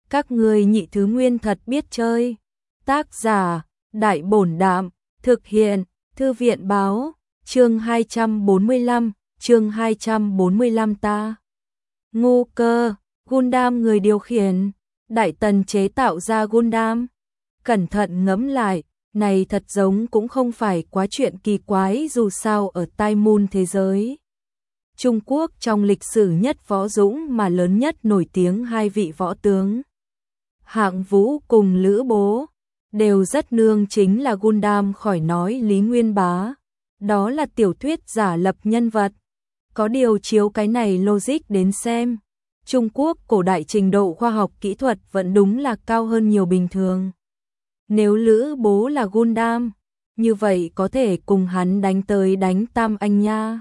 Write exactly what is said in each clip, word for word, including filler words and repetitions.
Các ngươi nhị thứ nguyên thật biết chơi. Tác giả, Đại Bổn Đạm, thực hiện, Thư viện Báo, chương hai trăm bốn mươi lăm, chương hai trăm bốn mươi lăm ta. Ngu cơ, Gundam người điều khiển, Đại Tần chế tạo ra Gundam. Cẩn thận ngẫm lại, này thật giống cũng không phải quá chuyện kỳ quái dù sao ở Tai Moon thế giới. Trung Quốc trong lịch sử nhất võ dũng mà lớn nhất nổi tiếng hai vị võ tướng. Hạng Vũ cùng Lữ Bố, đều rất nương chính là Gundam khỏi nói Lý Nguyên Bá. Đó là tiểu thuyết giả lập nhân vật. Có điều chiếu cái này logic đến xem, Trung Quốc cổ đại trình độ khoa học kỹ thuật vẫn đúng là cao hơn nhiều bình thường. Nếu Lữ Bố là Gundam, như vậy có thể cùng hắn đánh tới đánh Tam Anh nha.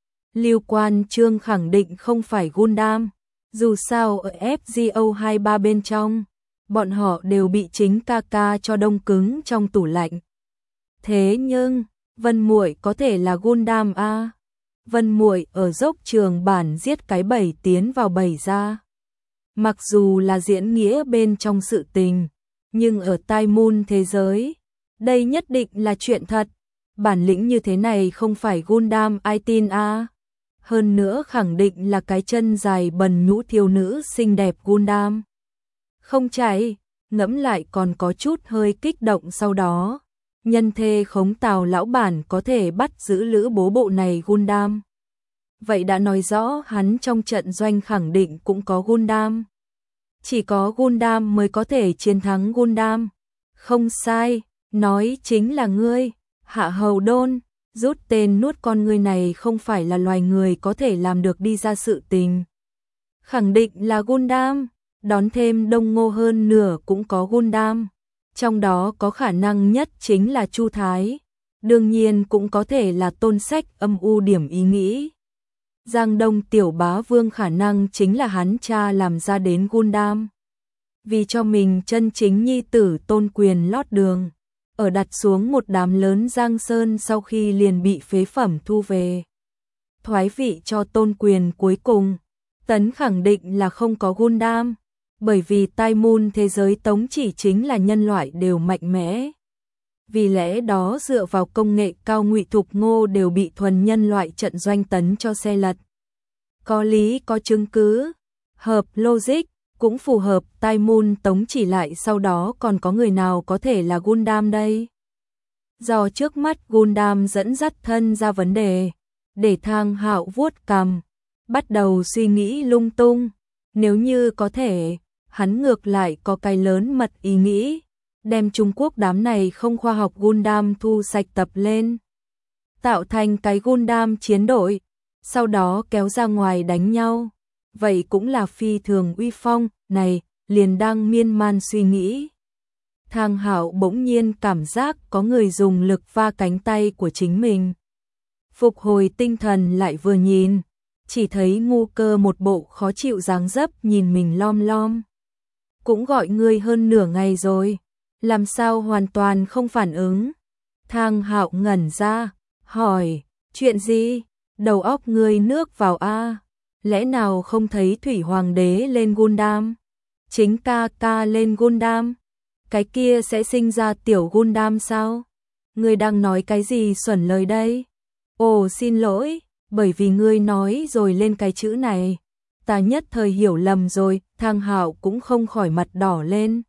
Lưu Quan Chương khẳng định không phải Gundam, dù sao ở F G O hai mươi ba bên trong, bọn họ đều bị chính ca ca cho đông cứng trong tủ lạnh. Thế nhưng, Vân Muội có thể là Gundam a? Vân Muội ở dốc trường bản giết cái bầy tiến vào bầy ra. Mặc dù là diễn nghĩa bên trong sự tình, nhưng ở Tai Moon thế giới, đây nhất định là chuyện thật. Bản lĩnh như thế này không phải Gundam ai tin a? Hơn nữa khẳng định là cái chân dài bần nhũ thiếu nữ xinh đẹp Gundam. Không chạy, ngẫm lại còn có chút hơi kích động sau đó. Nhân thê khống Tào lão bản có thể bắt giữ Lữ Bố bộ này Gundam. Vậy đã nói rõ hắn trong trận doanh khẳng định cũng có Gundam. Chỉ có Gundam mới có thể chiến thắng Gundam. Không sai, nói chính là ngươi, Hạ Hầu Đôn. Rút tên nuốt con ngươi này không phải là loài người có thể làm được đi ra sự tình. Khẳng định là Gundam, đón thêm Đông Ngô hơn nửa cũng có Gundam. Trong đó có khả năng nhất chính là Chu Thái. Đương nhiên cũng có thể là Tôn Sách âm u điểm ý nghĩ. Giang Đông Tiểu Bá Vương khả năng chính là hắn cha làm ra đến Gundam. Vì cho mình chân chính nhi tử Tôn Quyền lót đường. Ở đặt xuống một đám lớn Giang Sơn sau khi liền bị phế phẩm thu về. Thoái vị cho Tôn Quyền cuối cùng, Tấn khẳng định là không có Gundam, bởi vì Tai Moon thế giới tống chỉ chính là nhân loại đều mạnh mẽ. Vì lẽ đó dựa vào công nghệ cao Ngụy Thục Ngô đều bị thuần nhân loại trận doanh tấn cho xe lật. Có lý có chứng cứ, hợp logic, cũng phù hợp. Tai Moon tống chỉ lại sau đó còn có người nào có thể là Gundam đây? Do trước mắt Gundam dẫn dắt thân ra vấn đề, để Thang Hạo vuốt cằm, bắt đầu suy nghĩ lung tung. Nếu như có thể, hắn ngược lại có cái lớn mật ý nghĩ, đem Trung Quốc đám này không khoa học Gundam thu sạch tập lên, tạo thành cái Gundam chiến đội, sau đó kéo ra ngoài đánh nhau. Vậy cũng là phi thường uy phong. Này, liền đang miên man suy nghĩ, Thang Hạo bỗng nhiên cảm giác có người dùng lực va cánh tay của chính mình. Phục hồi tinh thần lại vừa nhìn, chỉ thấy Ngu Cơ một bộ khó chịu dáng dấp nhìn mình lom lom. Cũng gọi ngươi hơn nửa ngày rồi, làm sao hoàn toàn không phản ứng? Thang Hạo ngẩn ra, hỏi, chuyện gì? Đầu óc ngươi nước vào a? Lẽ nào không thấy Thủy Hoàng đế lên Gundam? Chính ca ca lên Gundam? Cái kia sẽ sinh ra tiểu Gundam sao? Ngươi đang nói cái gì xuẩn lời đây? Ồ xin lỗi, bởi vì ngươi nói rồi lên cái chữ này, ta nhất thời hiểu lầm rồi. Thang Hạo cũng không khỏi mặt đỏ lên,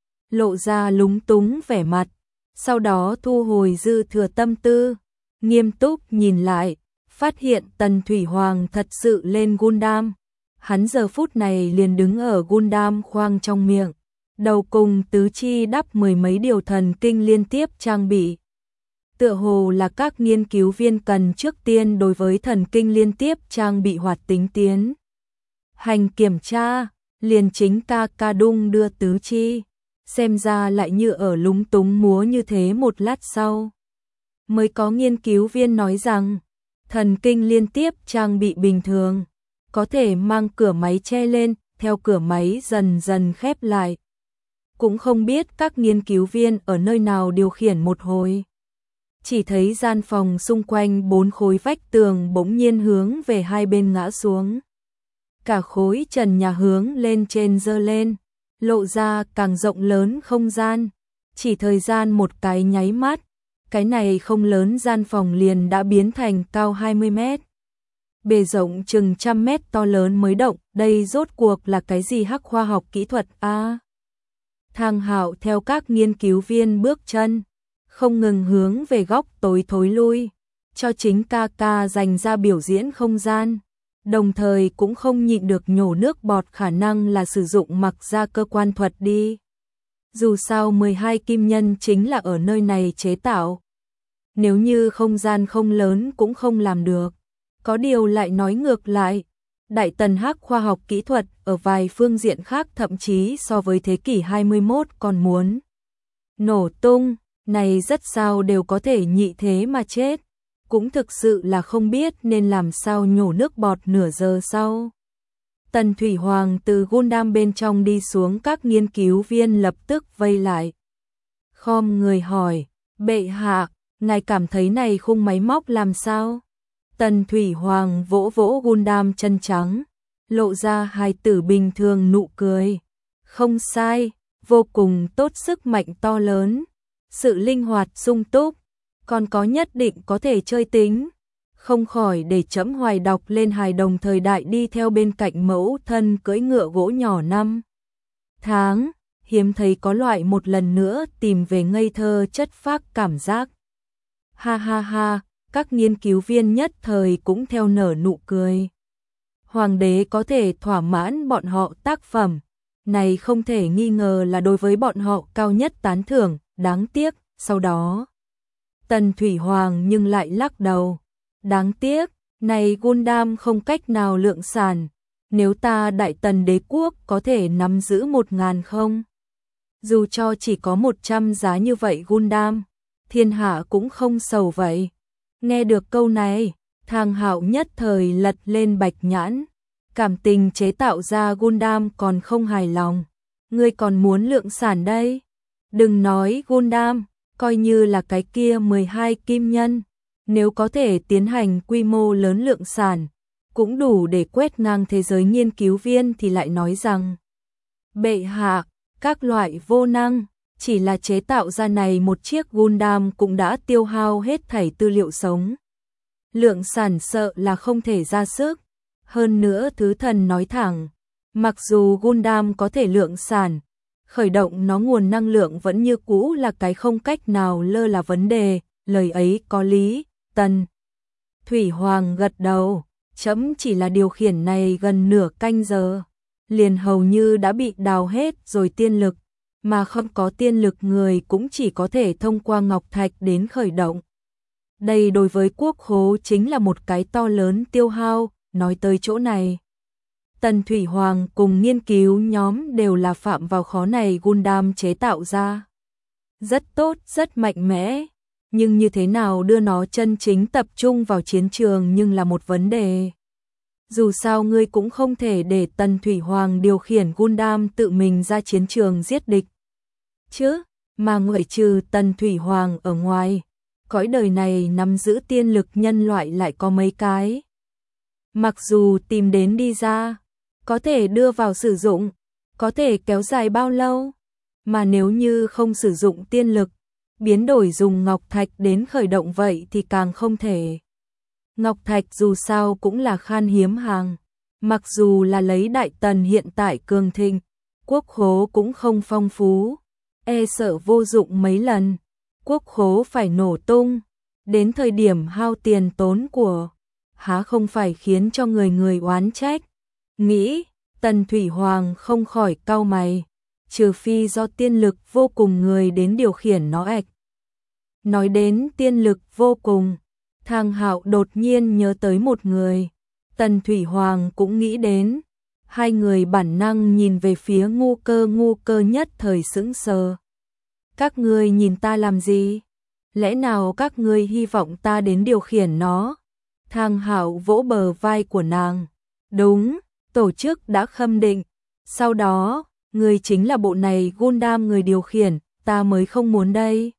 lộ ra lúng túng vẻ mặt, sau đó thu hồi dư thừa tâm tư, nghiêm túc nhìn lại, phát hiện Tần Thủy Hoàng thật sự lên Gundam. Hắn giờ phút này liền đứng ở Gundam khoang trong miệng, đầu cùng tứ chi đắp mười mấy điều thần kinh liên tiếp trang bị. Tựa hồ là các nghiên cứu viên cần trước tiên đối với thần kinh liên tiếp trang bị hoạt tính tiến hành kiểm tra, liền chính ca ca đung đưa tứ chi, xem ra lại như ở lúng túng múa như thế. Một lát sau, mới có nghiên cứu viên nói rằng, thần kinh liên tiếp trang bị bình thường, có thể mang cửa máy che lên, theo cửa máy dần dần khép lại. Cũng không biết các nghiên cứu viên ở nơi nào điều khiển một hồi. Chỉ thấy gian phòng xung quanh bốn khối vách tường bỗng nhiên hướng về hai bên ngã xuống. Cả khối trần nhà hướng lên trên dơ lên, lộ ra càng rộng lớn không gian. Chỉ thời gian một cái nháy mắt, cái này không lớn gian phòng liền đã biến thành cao hai mươi mét. Bề rộng chừng trăm mét to lớn mới động, đây rốt cuộc là cái gì hắc khoa học kỹ thuật a? À, Thang Hạo theo các nghiên cứu viên bước chân, không ngừng hướng về góc tối thối lui, cho chính ca ca dành ra biểu diễn không gian, đồng thời cũng không nhịn được nhổ nước bọt, khả năng là sử dụng mặc ra cơ quan thuật đi. Dù sao mười hai kim nhân chính là ở nơi này chế tạo. Nếu như không gian không lớn cũng không làm được. Có điều lại nói ngược lại, Đại Tần hắc khoa học kỹ thuật ở vài phương diện khác thậm chí so với thế kỷ hai mươi mốt còn muốn nổ tung, này rất sao đều có thể nhị thế mà chết. Cũng thực sự là không biết nên làm sao nhổ nước bọt nửa giờ sau. Tần Thủy Hoàng từ Gundam bên trong đi xuống, các nghiên cứu viên lập tức vây lại. Khom người hỏi, bệ hạ, ngài cảm thấy này khung máy móc làm sao? Tần Thủy Hoàng vỗ vỗ Gundam chân trắng, lộ ra hài tử bình thường nụ cười. Không sai, vô cùng tốt, sức mạnh to lớn, sự linh hoạt sung túc, còn có nhất định có thể chơi tính. Không khỏi để chấm hoài đọc lên hài đồng thời đại đi theo bên cạnh mẫu thân cưỡi ngựa gỗ nhỏ năm tháng, hiếm thấy có loại một lần nữa tìm về ngây thơ chất phác cảm giác. Ha ha ha, các nghiên cứu viên nhất thời cũng theo nở nụ cười. Hoàng đế có thể thỏa mãn bọn họ tác phẩm, này không thể nghi ngờ là đối với bọn họ cao nhất tán thưởng, đáng tiếc, sau đó. Tần Thủy Hoàng nhưng lại lắc đầu. Đáng tiếc, này Gundam không cách nào lượng sản, nếu ta Đại Tần đế quốc có thể nắm giữ một ngàn không? Dù cho chỉ có một trăm giá như vậy Gundam, thiên hạ cũng không sầu vậy. Nghe được câu này, Thang Hạo nhất thời lật lên bạch nhãn, cảm tình chế tạo ra Gundam còn không hài lòng. Ngươi còn muốn lượng sản đây? Đừng nói Gundam, coi như là cái kia mười hai kim nhân. Nếu có thể tiến hành quy mô lớn lượng sản, cũng đủ để quét ngang thế giới nghiên cứu viên thì lại nói rằng bệ hạ, các loại vô năng, chỉ là chế tạo ra này một chiếc Gundam cũng đã tiêu hao hết thảy tư liệu sống. Lượng sản sợ là không thể ra sức. Hơn nữa thứ thần nói thẳng, mặc dù Gundam có thể lượng sản, khởi động nó nguồn năng lượng vẫn như cũ là cái không cách nào lơ là vấn đề, lời ấy có lý. Tần Thủy Hoàng gật đầu, chấm chỉ là điều khiển này gần nửa canh giờ, liền hầu như đã bị đào hết rồi tiên lực, mà không có tiên lực người cũng chỉ có thể thông qua ngọc thạch đến khởi động. Đây đối với quốc khố chính là một cái to lớn tiêu hao, nói tới chỗ này. Tần Thủy Hoàng cùng nghiên cứu nhóm đều là phạm vào khó này Gundam chế tạo ra. Rất tốt, rất mạnh mẽ. Nhưng như thế nào đưa nó chân chính tập trung vào chiến trường nhưng là một vấn đề. Dù sao ngươi cũng không thể để Tần Thủy Hoàng điều khiển Gundam tự mình ra chiến trường giết địch. Chứ, mà ngoại trừ Tần Thủy Hoàng ở ngoài, cõi đời này nắm giữ tiên lực nhân loại lại có mấy cái. Mặc dù tìm đến đi ra, có thể đưa vào sử dụng, có thể kéo dài bao lâu, mà nếu như không sử dụng tiên lực, biến đổi dùng ngọc thạch đến khởi động vậy thì càng không thể. Ngọc thạch dù sao cũng là khan hiếm hàng, mặc dù là lấy Đại Tần hiện tại cường thịnh, quốc khố cũng không phong phú, e sợ vô dụng mấy lần, quốc khố phải nổ tung, đến thời điểm hao tiền tốn của, há không phải khiến cho người người oán trách. Nghĩ, Tần Thủy Hoàng không khỏi cau mày, trừ phi do tiên lực vô cùng người đến điều khiển nó ạch. Nói đến tiên lực vô cùng, Thang Hạo đột nhiên nhớ tới một người, Tần Thủy Hoàng cũng nghĩ đến, hai người bản năng nhìn về phía Ngu Cơ, Ngu Cơ nhất thời sững sờ. Các ngươi nhìn ta làm gì? Lẽ nào các ngươi hy vọng ta đến điều khiển nó? Thang Hạo vỗ bờ vai của nàng. Đúng, tổ chức đã khâm định. Sau đó, ngươi chính là bộ này Gundam người điều khiển, ta mới không muốn đây.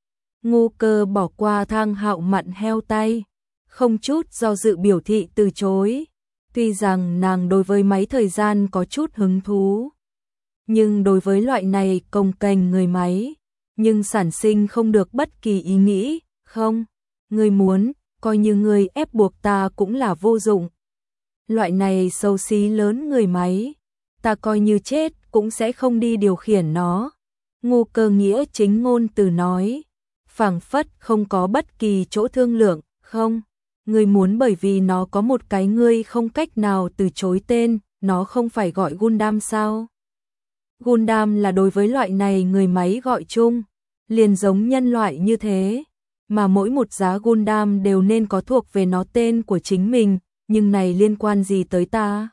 Ngu Cơ bỏ qua Thang Hạo mặn heo tay, không chút do dự biểu thị từ chối. Tuy rằng nàng đối với máy thời gian có chút hứng thú, Nhưng đối với loại này cồng kềnh người máy, nhưng sản sinh không được bất kỳ ý nghĩ, không, ngươi muốn, coi như ngươi ép buộc ta cũng là vô dụng. Loại này xấu xí lớn người máy, ta coi như chết cũng sẽ không đi điều khiển nó. Ngu Cơ nghĩa chính ngôn từ nói, phảng phất không có bất kỳ chỗ thương lượng, không, ngươi muốn bởi vì nó có một cái ngươi không cách nào từ chối tên, nó không phải gọi Gundam sao? Gundam là đối với loại này người máy gọi chung, liền giống nhân loại như thế, mà mỗi một giá Gundam đều nên có thuộc về nó tên của chính mình, nhưng này liên quan gì tới ta?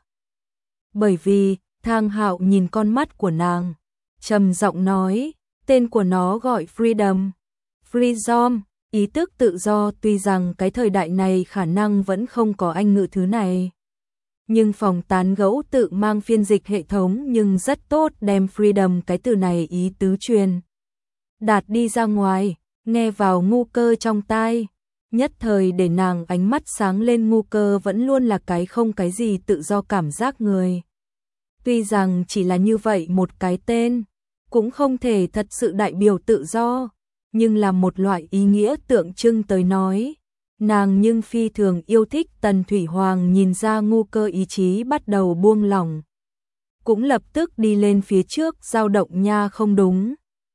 Bởi vì, Thang Hạo nhìn con mắt của nàng, trầm giọng nói, tên của nó gọi Freedom. Freedom, ý tức tự do, tuy rằng cái thời đại này khả năng vẫn không có Anh ngữ thứ này. Nhưng phòng tán gẫu tự mang phiên dịch hệ thống nhưng rất tốt đem freedom cái từ này ý tứ truyền đạt đi ra ngoài, nghe vào Ngu Cơ trong tai, nhất thời để nàng ánh mắt sáng lên. Ngu Cơ vẫn luôn là cái không cái gì tự do cảm giác người. Tuy rằng chỉ là như vậy một cái tên, cũng không thể thật sự đại biểu tự do, nhưng là một loại ý nghĩa tượng trưng tới nói. Nàng nhưng phi thường yêu thích. Tần Thủy Hoàng nhìn ra Ngu Cơ ý chí bắt đầu buông lỏng, cũng lập tức đi lên phía trước dao động. Nha, không đúng,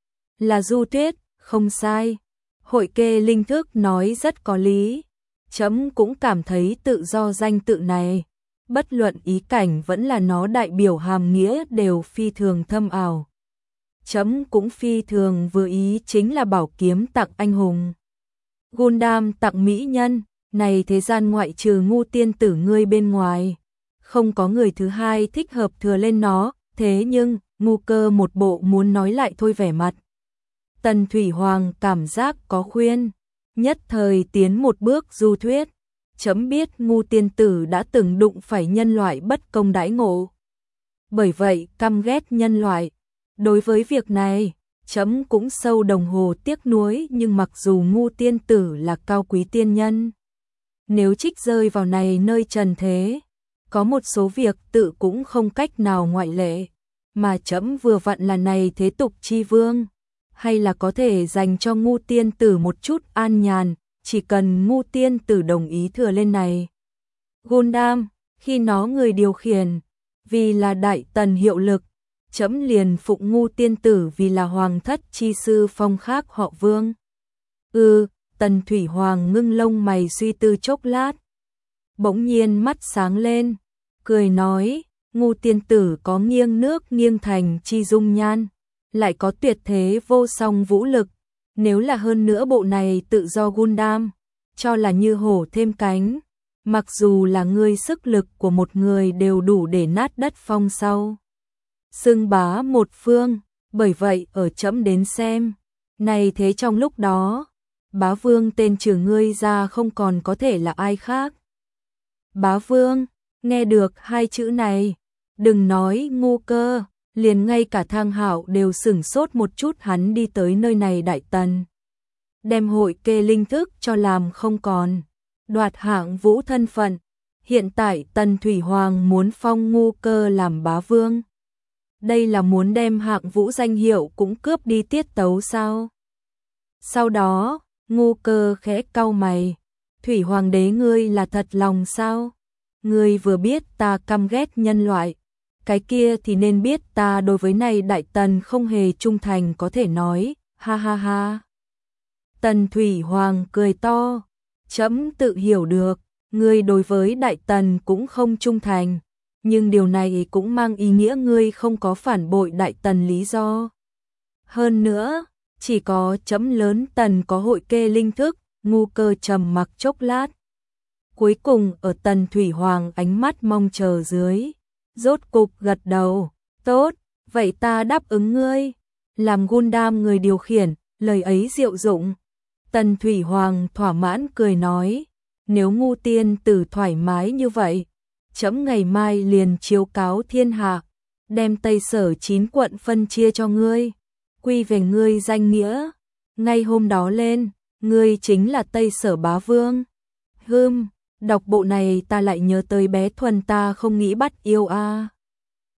là Du Tuyết, không sai. Hội kê linh thức nói rất có lý. Chấm cũng cảm thấy tự do danh tự này, bất luận ý cảnh vẫn là nó đại biểu hàm nghĩa đều phi thường thâm ảo. Chấm cũng phi thường vừa ý, chính là bảo kiếm tặng anh hùng, Gundam tặng mỹ nhân, này thế gian ngoại trừ Ngu tiên tử ngươi bên ngoài, không có người thứ hai thích hợp thừa lên nó. Thế nhưng, Ngu Cơ một bộ muốn nói lại thôi vẻ mặt. Tần Thủy Hoàng cảm giác có khuyên, nhất thời tiến một bước. Du Thuyết, chấm biết Ngu tiên tử đã từng đụng phải nhân loại bất công đãi ngộ, bởi vậy căm ghét nhân loại. Đối với việc này, chấm cũng sâu đồng hồ tiếc nuối, nhưng mặc dù Ngu tiên tử là cao quý tiên nhân, nếu trích rơi vào này nơi trần thế, có một số việc tự cũng không cách nào ngoại lệ, mà chấm vừa vặn là này thế tục chi vương, hay là có thể dành cho Ngu tiên tử một chút an nhàn, chỉ cần Ngu tiên tử đồng ý thừa lên này Gundam, khi nó người điều khiển, vì là đại tần hiệu lực, chấm liền phụng Ngu tiên tử vì là hoàng thất chi sư, phong khác họ Vương. Ừ, Tần Thủy Hoàng ngưng lông mày suy tư chốc lát, bỗng nhiên mắt sáng lên, cười nói, Ngu tiên tử có nghiêng nước nghiêng thành chi dung nhan, lại có tuyệt thế vô song vũ lực, nếu là hơn nữa bộ này tự do Gundam, cho là như hổ thêm cánh, mặc dù là ngươi sức lực của một người đều đủ để nát đất phong sau xưng bá một phương. Bởi vậy ở chấm đến xem, này thế trong lúc đó, bá vương tên trừ ngươi ra không còn có thể là ai khác. Bá vương, nghe được hai chữ này, đừng nói Ngu Cơ, liền ngay cả Thang Hạo đều sửng sốt một chút. Hắn đi tới nơi này đại tần, đem hội kê linh thức cho làm không còn, đoạt hạng vũ thân phận. Hiện tại Tần Thủy Hoàng muốn phong Ngu Cơ làm bá vương, đây là muốn đem hạng vũ danh hiệu cũng cướp đi tiết tấu sao? Sau đó, Ngu Cơ khẽ cau mày, Thủy Hoàng đế ngươi là thật lòng sao? Ngươi vừa biết ta căm ghét nhân loại, cái kia thì nên biết ta đối với này đại tần không hề trung thành, có thể nói, ha ha ha. Tần Thủy Hoàng cười to, chấm tự hiểu được, ngươi đối với đại tần cũng không trung thành, nhưng điều này cũng mang ý nghĩa ngươi không có phản bội đại tần lý do. Hơn nữa, chỉ có chấm lớn tần có hội kê linh thức. Ngu Cơ trầm mặc chốc lát, cuối cùng ở Tần Thủy Hoàng ánh mắt mong chờ dưới, rốt cục gật đầu, tốt, vậy ta đáp ứng ngươi, làm Gundam người điều khiển. Lời ấy diệu dụng. Tần Thủy Hoàng thỏa mãn cười nói, nếu Ngu tiên tử thoải mái như vậy, chấm ngày mai liền chiếu cáo thiên hạ, đem Tây Sở chín quận phân chia cho ngươi, quy về ngươi danh nghĩa. Ngay hôm đó lên, ngươi chính là Tây Sở bá vương. Hừm, đọc bộ này ta lại nhớ tới bé Thuần ta không nghĩ bắt yêu a. À.